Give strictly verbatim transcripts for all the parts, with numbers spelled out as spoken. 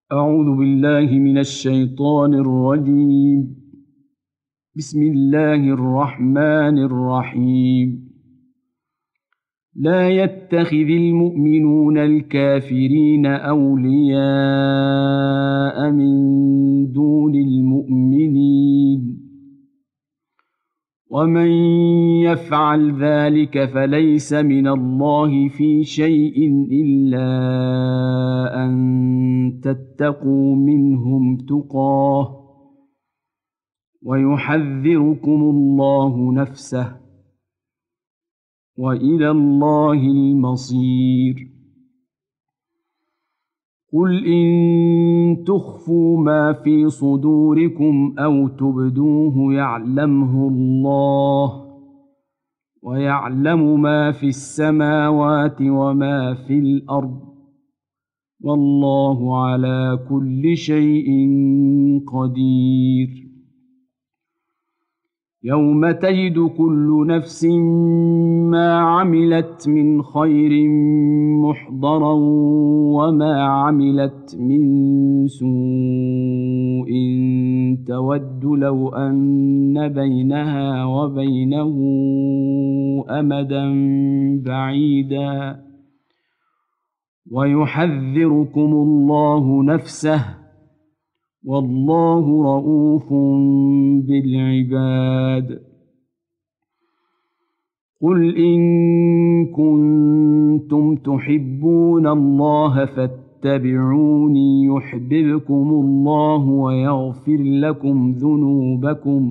أعوذ بالله من الشيطان الرجيم. بسم الله الرحمن الرحيم. لا يتخذ المؤمنون الكافرين أولياء من دون المؤمنين، ومن يفعل ذلك فليس من الله في شيء إلا أن تتقوا منهم تقاه، ويحذركم الله نفسه، وإلى الله المصير. قل إن تخفوا ما في صدوركم أو تبدوه يعلمه الله، ويعلم ما في السماوات وما في الأرض، والله على كل شيء قدير. يوم تجد كل نفس ما عملت من خير محضرا وما عملت من سوء تود لو أن بينها وبينه أمدا بعيدا، ويحذركم الله نفسه، والله رءوف بالعباد. قل إن كنتم تحبون الله فاتبعوني يحببكم الله ويغفر لكم ذنوبكم،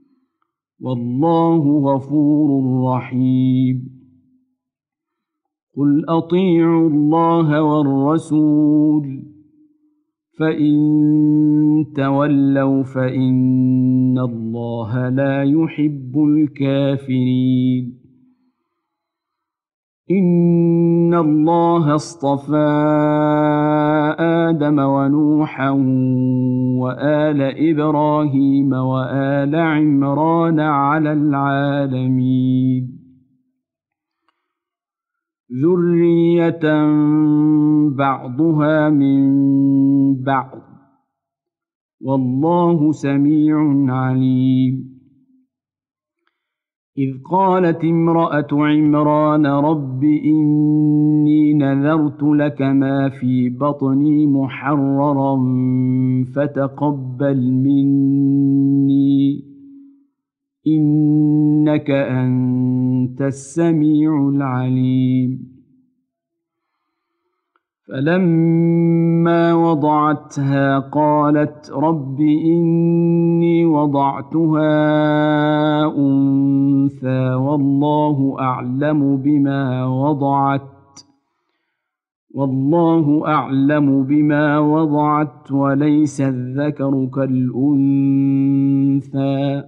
والله غفور رحيم. قل أطيعوا الله والرسول، فإن تولوا فإن الله لا يحب الكافرين. إن الله اصطفى آدم ونوحا وآل إبراهيم وآل عمران على العالمين ذرية بعضها من بعض، والله سميع عليم. إذ قالت امرأة عمران رب إني نذرت لك ما في بطني محررا فتقبل مني إنك أنت السميع العليم. فلما وضعتها قالت رب إني وضعتها أنثى والله أعلم بما وضعت والله أعلم بما وضعت وليس الذكر كالأنثى،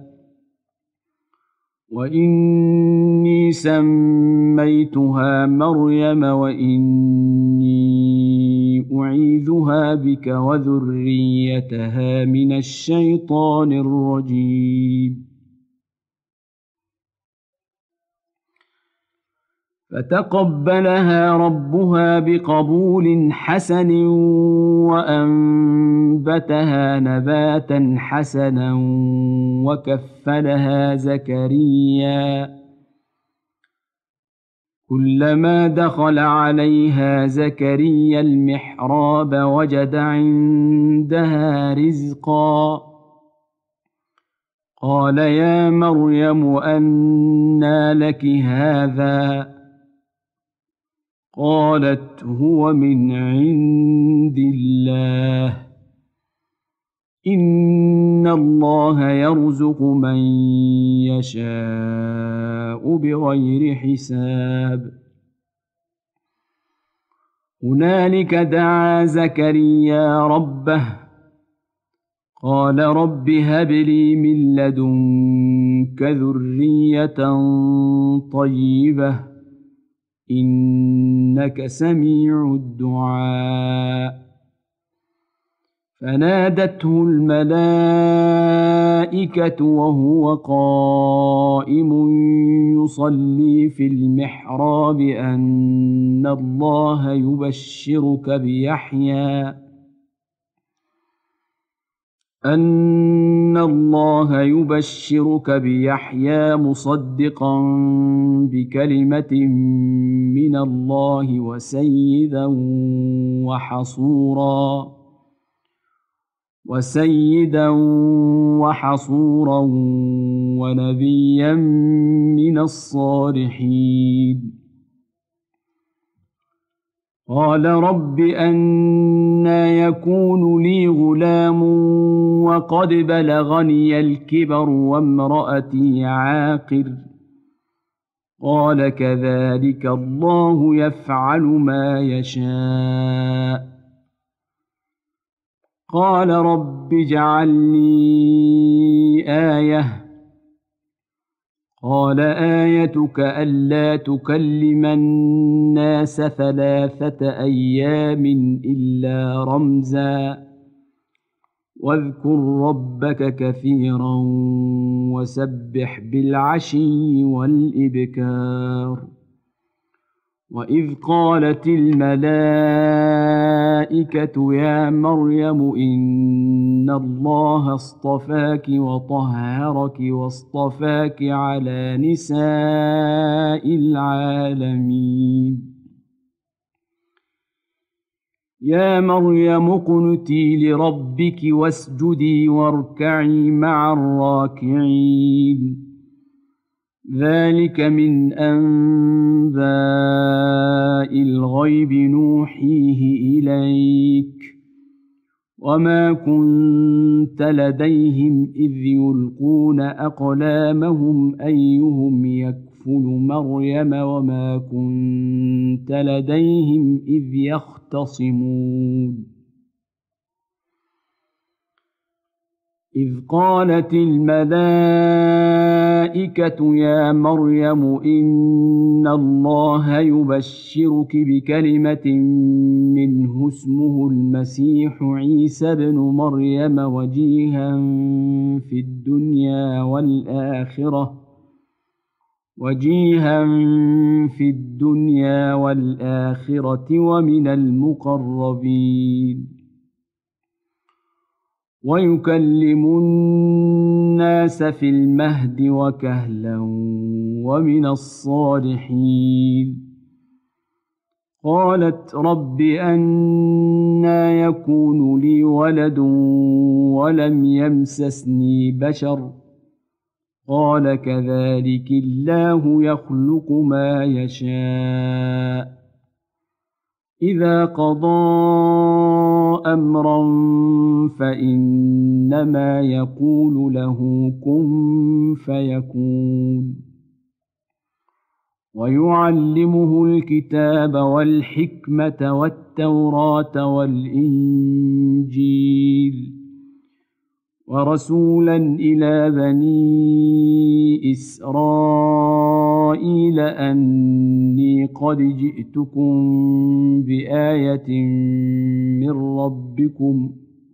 وإني سميتها مريم وإني أعيذها بك وذريتها من الشيطان الرجيم. فتقبلها ربها بقبول حسن وأنبتها نباتا حسنا وكفلها زكريا. كلما دخل عليها زكريا المحراب وجد عندها رزقا، قال يا مريم أنى لك هذا؟ قالت هو من عند الله، إن الله يرزق من يشاء بغير حساب. هنالك دعا زكريا ربه قال رب هب لي من لدنك ذرية طيبة إنك سميع الدعاء. فنادته الملائكة وهو قائم يصلي في المحراب أن الله يبشرك بيحيى أن الله يبشرك بيحيى مصدقا بكلمة من الله وسيدا وحصورا وسيدا وحصورا ونبيا من الصالحين قال رب أنى يكون لي غلام وقد بلغني الكبر وامرأتي عاقر قال كذلك الله يفعل ما يشاء قال رب اجعل لي آية قال آيتك ألا تكلم الناس ثلاثة أيام إلا رمزا واذكر ربك كثيرا وسبح بالعشي والإبكار وإذ قالت الملائكة يا مريم إن الله اصطفاك وطهرك واصطفاك على نساء العالمين يا مريم اقنتي لربك واسجدي واركعي مع الراكعين ذلك من أنباء الغيب نوحيه إليك وما كنت لديهم إذ يلقون أقلامهم أيهم يكفل مريم وما كنت لديهم إذ يختصمون إذ قالت الملائكة يا مريم إن الله يبشرك بكلمة منه اسمه المسيح عيسى ابن مريم وجيها في الدنيا والآخرة وجيها في الدنيا والآخرة ومن المقربين ويكلم الناس في المهد وكهلا ومن الصالحين قالت رب أنى يكون لي ولد ولم يمسسني بشر قال كذلك الله يخلق ما يشاء إذا قضى أمرا فإنما يقول له كن فيكون ويعلمه الكتاب والحكمة والتوراة والإنجيل ورسولا إلى بني إسرائيل أني قد جئتكم بآية من ربكم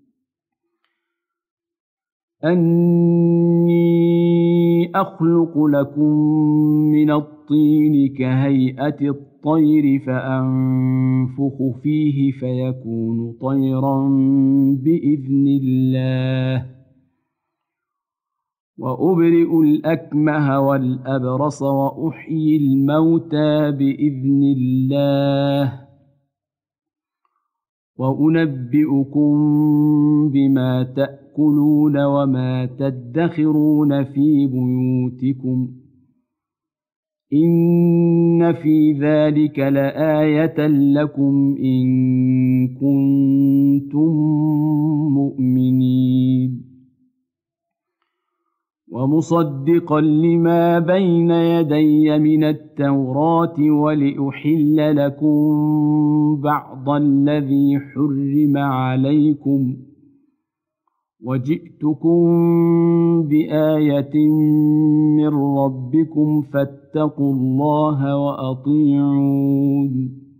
أني أخلق لكم من الطين كهيئة الطير فأنفخ فيه فيكون طيرا بإذن الله وأبرئ الأكمه والأبرص وأحيي الموتى بإذن الله وأنبئكم بما تأكلون وما تدخرون في بيوتكم إن في ذلك لآية لكم إن كنتم مؤمنين ومصدقا لما بين يدي من التوراة ولأحل لكم بعض الذي حرم عليكم وجئتكم بآية من ربكم فاتقوا الله وأطيعون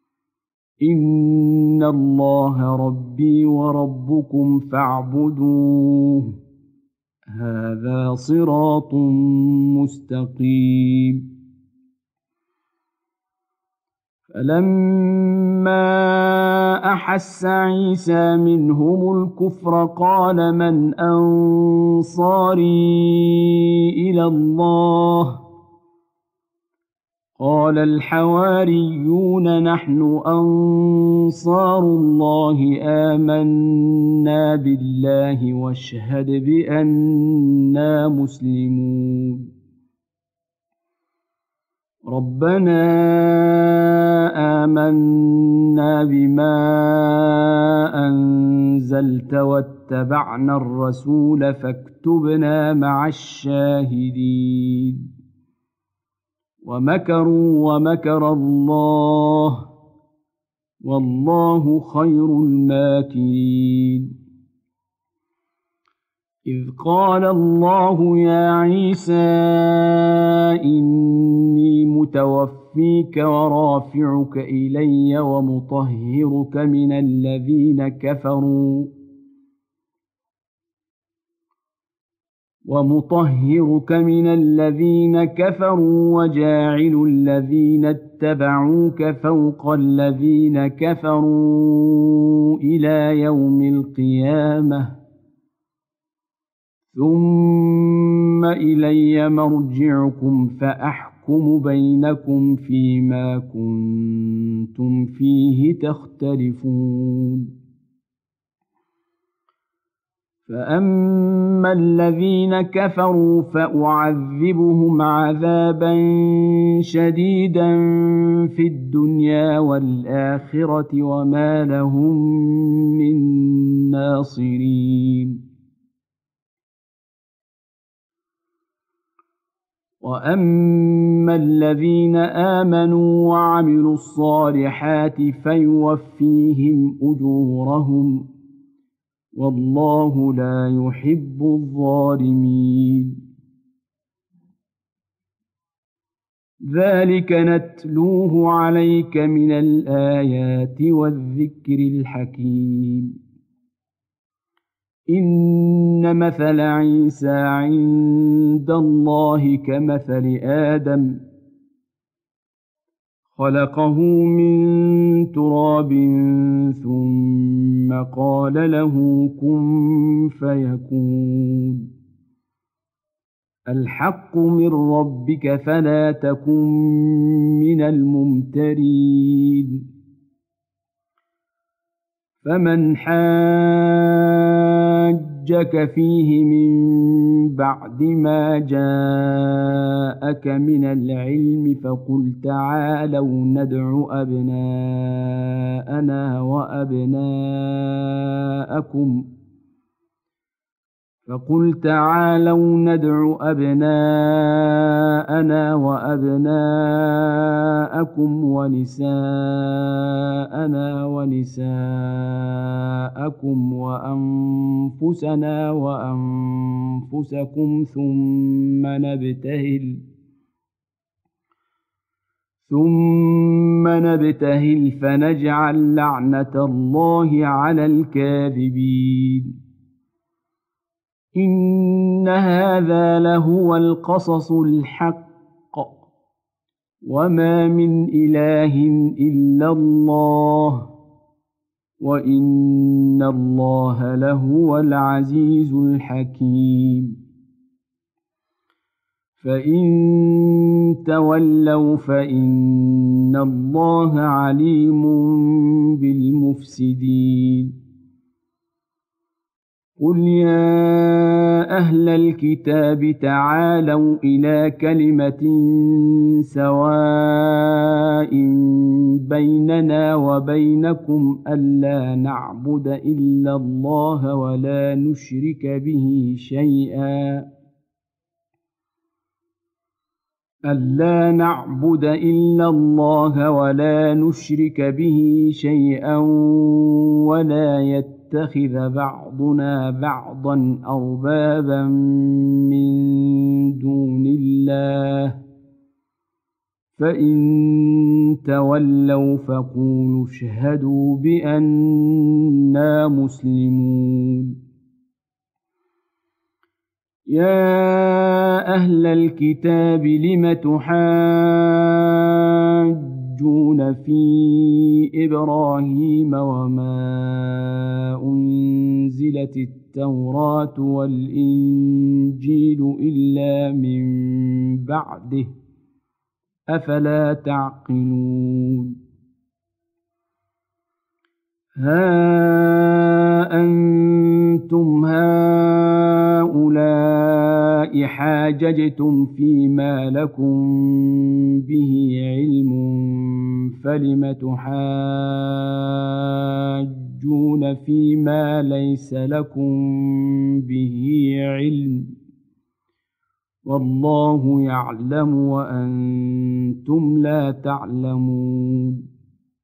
إن الله ربي وربكم فاعبدوه هذا صراط مستقيم فلما أحس عيسى منهم الكفر قال من أنصاري إلى الله قال الحواريون نحن أنصار الله آمنا بالله واشهد بأننا مسلمون ربنا آمنا بما أنزلت واتبعنا الرسول فاكتبنا مع الشاهدين ومكروا ومكر الله والله خير الماكرين إذ قال الله يا عيسى إني متوفيك ورافعك إلي ومطهرك من الذين كفروا ومطهرك من الذين كفروا وجاعل الذين اتبعوك فوق الذين كفروا إلى يوم القيامة ثم إلي مرجعكم فأحكم بينكم فيما كنتم فيه تختلفون فأما الذين كفروا فأعذبهم عذابا شديدا في الدنيا والآخرة وما لهم من ناصرين وأما الذين آمنوا وعملوا الصالحات فيوفيهم أجورهم والله لا يحب الظالمين ذلك نتلوه عليك من الآيات والذكر الحكيم إن مثل عيسى عند الله كمثل آدم خلقه من تراب ثم قال له كن فيكون الحق من ربك فلا تكن من الممترين فمن حاجك فيه من بعد ما جاءك من العلم فقل تعالوا ندع أبناءنا وأبناءكم فقل تعالوا ندع أبناءنا وأبناءكم ونساءنا ونساءكم وأنفسنا وأنفسكم ثم نبتهل ثم نبتهل فنجعل لعنة الله على الكاذبين إن هذا لهو القصص الحق وما من إله إلا الله وإن الله لهو العزيز الحكيم فإن تولوا فإن الله عليم بالمفسدين قل يا أهل الكتاب تعالوا إلى كلمة سواء بيننا وبينكم ألا نعبد إلا الله ولا نشرك به شيئا ألا نعبد إلا الله ولا نشرك به شيئا ولا يتبع يتخذ بعضنا بعضا أربابا من دون الله فإن تولوا فقولوا اشهدوا بأننا مسلمون يا أهل الكتاب لم تحاجون يحاجون في إبراهيم وما أنزلت التوراة والإنجيل إلا من بعده أفلا تعقلون ها أنتم هؤلاء حاججتم فيما لكم به علم فلم تحاجون فيما ليس لكم به علم والله يعلم وأنتم لا تعلمون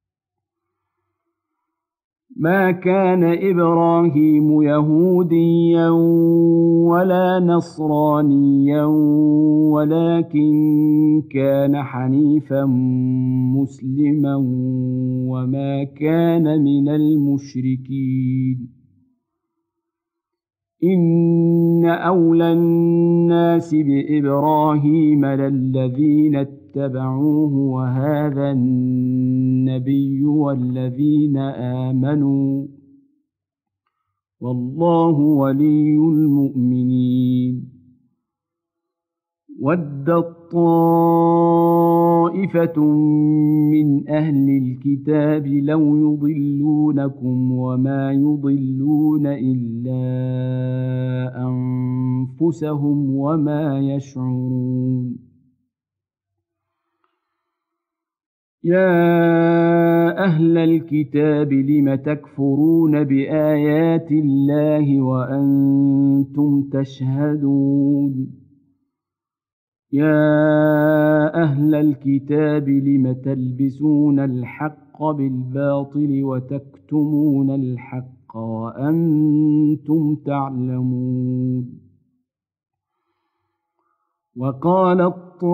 ما كان إبراهيم يهوديا ولا نصرانيا ولكن كان حنيفا مسلما وما كان من المشركين إن أولى الناس بإبراهيم للذين اتبعوه وهذا النبي والذين آمنوا والله ولي المؤمنين ودت طائفة من أهل الكتاب لو يضلونكم وما يضلون إلا أنفسهم وما يشعرون يا أهل الكتاب لم تكفرون بآيات الله وأنتم تشهدون يا أهل الكتاب لم تلبسون الحق بالباطل وتكتمون الحق وأنتم تعلمون وقالت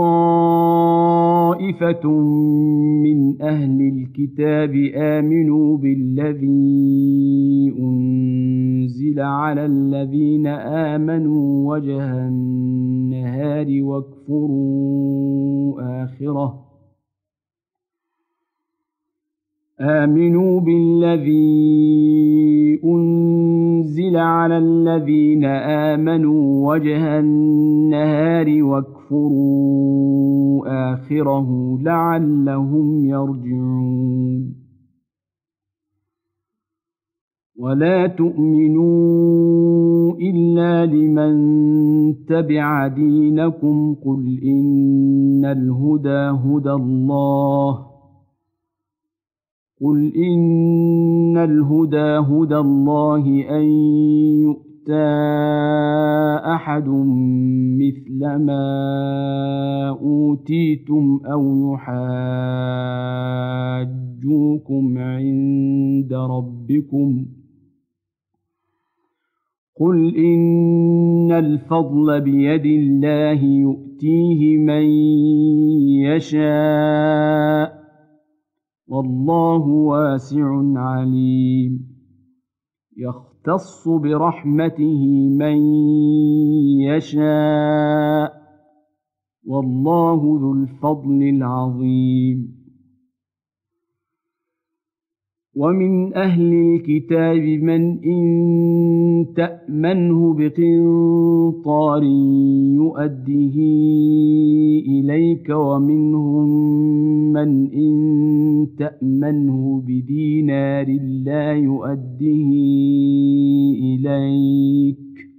طائفة من أهل الكتاب آمنوا بالذي أنزل على الذين آمنوا وجه النهار واكفروا آخره آمنوا بالذي أنزل على الذين آمنوا وجه النهار واكفروا آخره لعلهم يرجعون ولا تؤمنوا إلا لمن تبع دينكم قل إن الهدى هدى الله قل إن الهدى هدى الله أن يؤتى أحد مثل ما أوتيتم أو يحاجوكم عند ربكم قل إن الفضل بيد الله يؤتيه من يشاء والله واسع عليم يختص برحمته من يشاء والله ذو الفضل العظيم ومن أهل الكتاب من إن تأمنه بقنطار يؤده إليك ومنهم من إن تأمنه بدينار لا يؤده إليك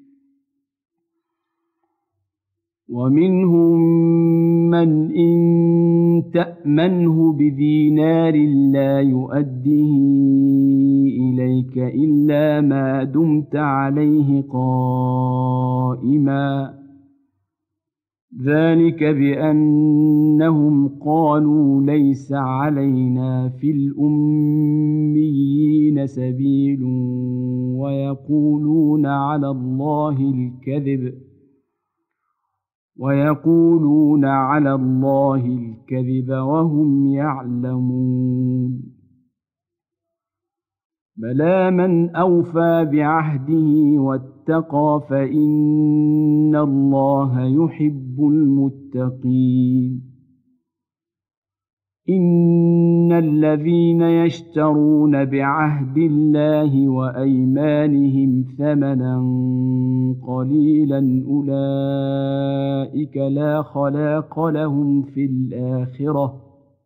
ومنهم من إن تأمنه بدينار لا يؤده إليك إلا ما دمت عليه قائما ذلك بأنهم قالوا ليس علينا في الأميين سبيل ويقولون على الله الكذب ويقولون على الله الكذب وهم يعلمون بلى من أوفى بعهده واتقى فإن الله يحب المتقين إن الذين يشترون بعهد الله وأيمانهم ثمنا قليلا أولئك لا خلاق لهم في الآخرة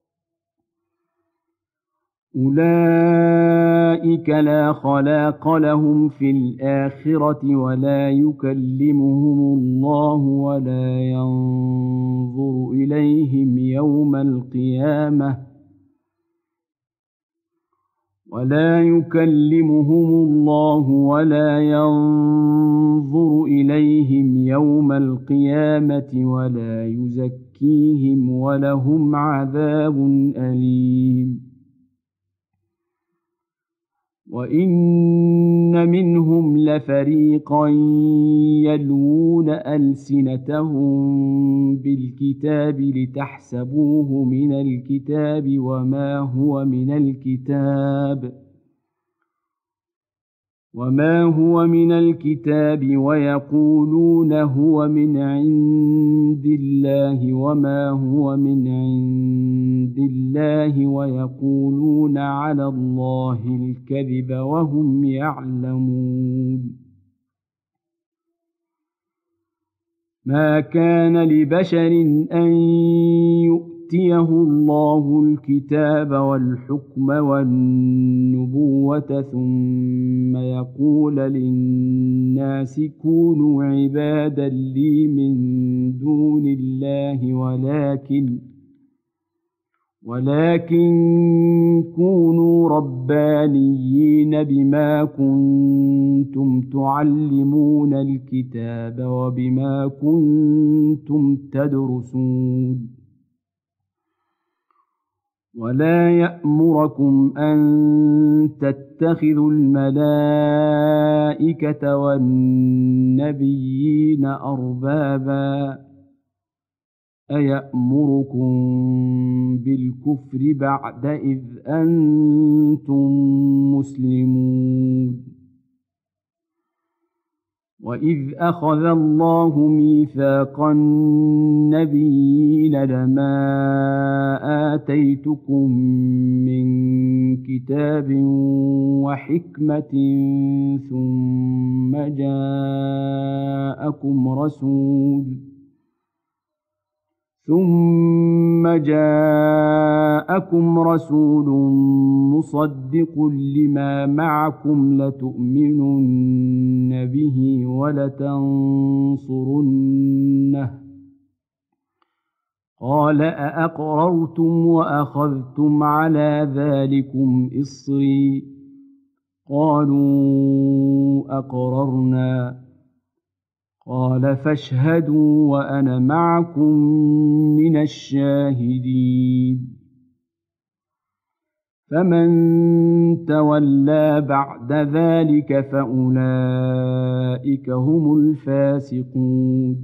أولئك لا خلاق لهم في الآخرة ولا يكلمهم الله ولا ينظر إليهم يوم القيامة ولا يكلمهم الله ولا ينظر إليهم يوم القيامة ولا يزكيهم ولهم عذاب أليم وإن منهم لفريقا يلوون ألسنتهم بالكتاب لتحسبوه من الكتاب وما هو من الكتاب وما هو من الكتاب ويقولون هو من عند الله وما هو من عند الله ويقولون على الله الكذب وهم يعلمون ما كان لبشر أن يؤتيه الله الكتاب والحكم والنبوة ثم يقول للناس كونوا عبادا لي من دون الله ولكن ولكن كونوا ربانيين بما كنتم تعلمون الكتاب وبما كنتم تدرسون ولا يأمركم أن تتخذوا الملائكة والنبيين أربابا أيأمركم بالكفر بعد إذ أنتم مسلمون وإذ أخذ الله ميثاق النبيين لما آتيتكم من كتاب وحكمة ثم جاءكم رسول ثم جاءكم رسول مصدق لما معكم لتؤمنن به ولتنصرنه قال أأقررتم وأخذتم على ذلكم إصري قالوا أقررنا قال فاشهدوا وأنا معكم من الشاهدين فمن تولى بعد ذلك فأولئك هم الفاسقون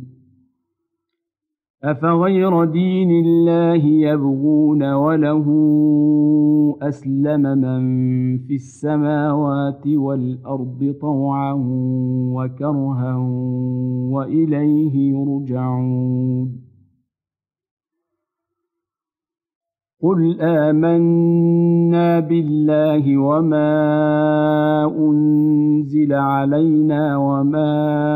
أفغير دين الله يبغون وله أسلم من في السماوات والأرض طوعا وكرها وإليه يرجعون قل آمنا بالله وما أنزل علينا وما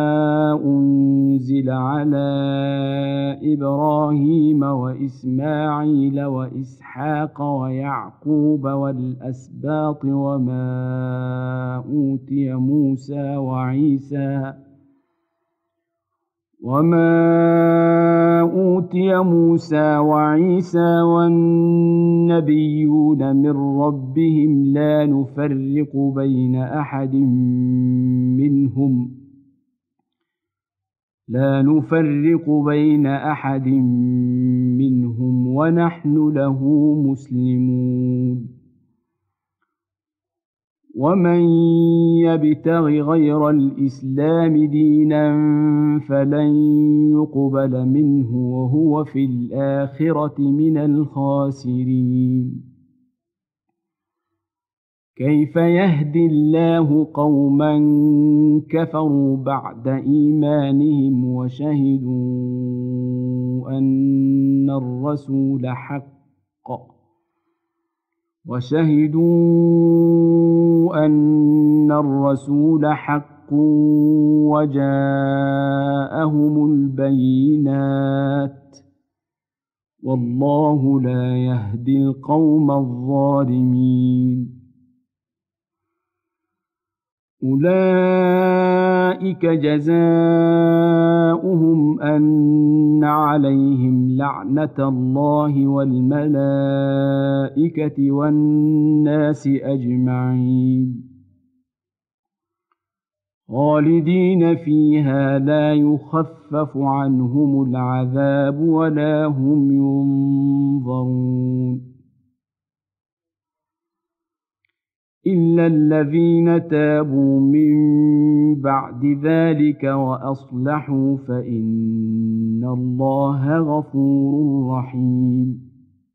أنزل على إبراهيم وإسماعيل وإسحاق ويعقوب والأسباط وما أوتي موسى وعيسى وما أوتي موسى وعيسى والنبيون من ربهم لا نفرق بين أحد منهم لا نفرق بين أحد منهم ونحن له مسلمون ومن يبتغ غير الإسلام دينا فلن يقبل منه وهو في الآخرة من الخاسرين كيف يهدي الله قوما كفروا بعد إيمانهم وشهدوا أن الرسول حق وشهدوا أن الرسول حق وجاءهم البينات والله لا يهدي القوم الظالمين أولئك جزاؤهم أن عليهم لعنة الله والملائكة والناس أجمعين خالدين فيها لا يخفف عنهم العذاب ولا هم ينظرون إلا الذين تابوا من بعد ذلك وأصلحوا فإن الله غفور رحيم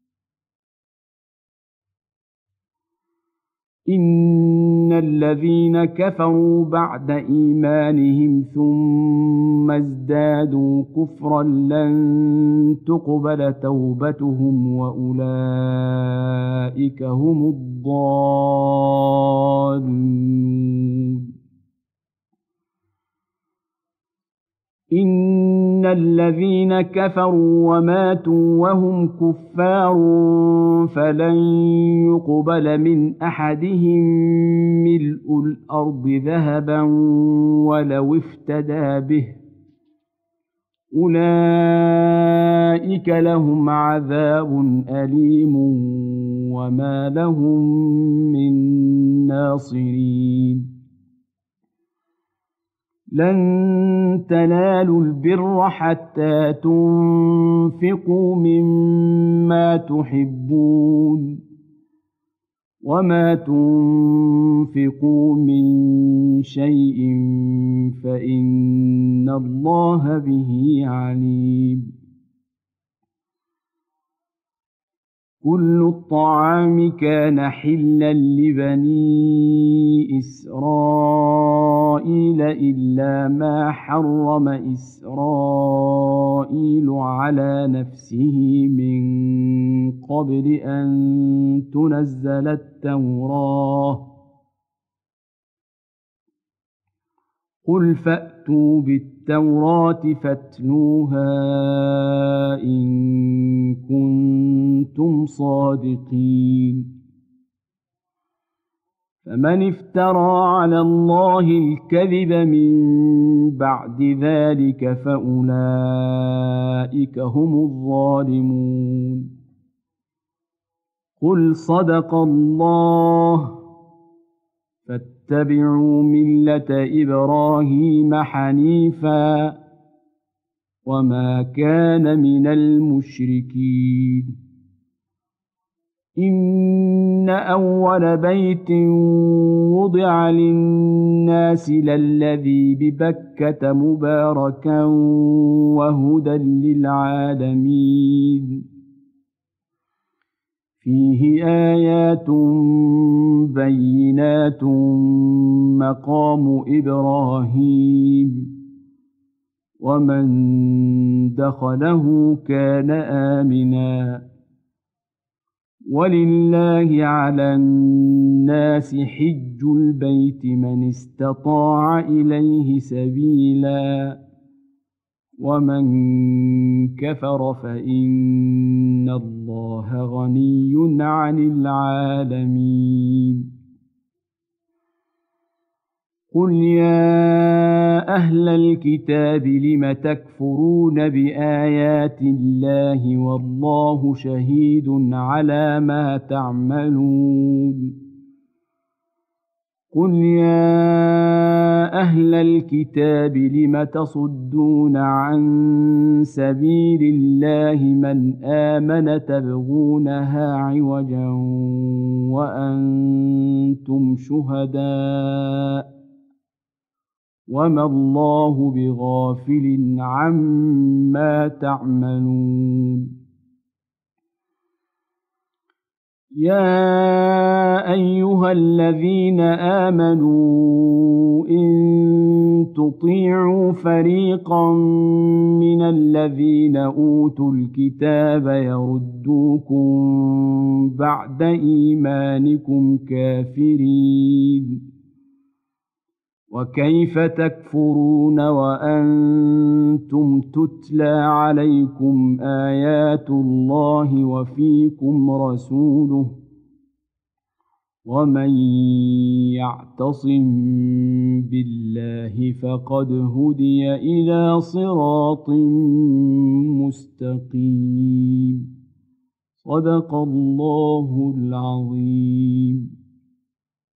إن الذين كفروا بعد إيمانهم ثم ازدادوا كفرا لن تقبل توبتهم وأولئك هم الضالون إن الذين كفروا وماتوا وهم كفار فلن يقبل من أحدهم ملء الأرض ذهبا ولو افتدى به أولئك لهم عذاب أليم وما لهم من ناصرين لن تنالوا البر حتى تنفقوا مما تحبون وما تنفقوا من شيء فإن الله به عليم كل الطعام كان حلا لبني إسرائيل إلا ما حرم إسرائيل على نفسه من قبل أن تنزل التوراة قل فأتوا بالتوراة فاتلوها إن كنتم صادقين فمن افترى على الله الكذب من بعد ذلك فأولئك هم الظالمون قل صدق الله فاتبعوا ملة إبراهيم حنيفا وما كان من المشركين إن أول بيت وضع للناس للذي ببكة مباركا وهدى للعالمين فيه آيات بينات مقام إبراهيم ومن دخله كان آمنا ولله على الناس حج البيت من استطاع إليه سبيلا ومن كفر فإن الله غني عن العالمين قل يا أهل الكتاب لم تكفرون بآيات الله والله شهيد على ما تعملون قل يا أهل الكتاب لم تصدون عن سبيل الله من آمن تبغونها عوجا وأنتم شهداء وما الله بغافل عما تعملون يا أيها الذين آمنوا إن تطيعوا فريقا من الذين أوتوا الكتاب يردوكم بعد إيمانكم كافرين وكيف تكفرون وأنتم تتلى عليكم آيات الله وفيكم رسوله ومن يعتصم بالله فقد هدي إلى صراط مستقيم صدق الله العظيم.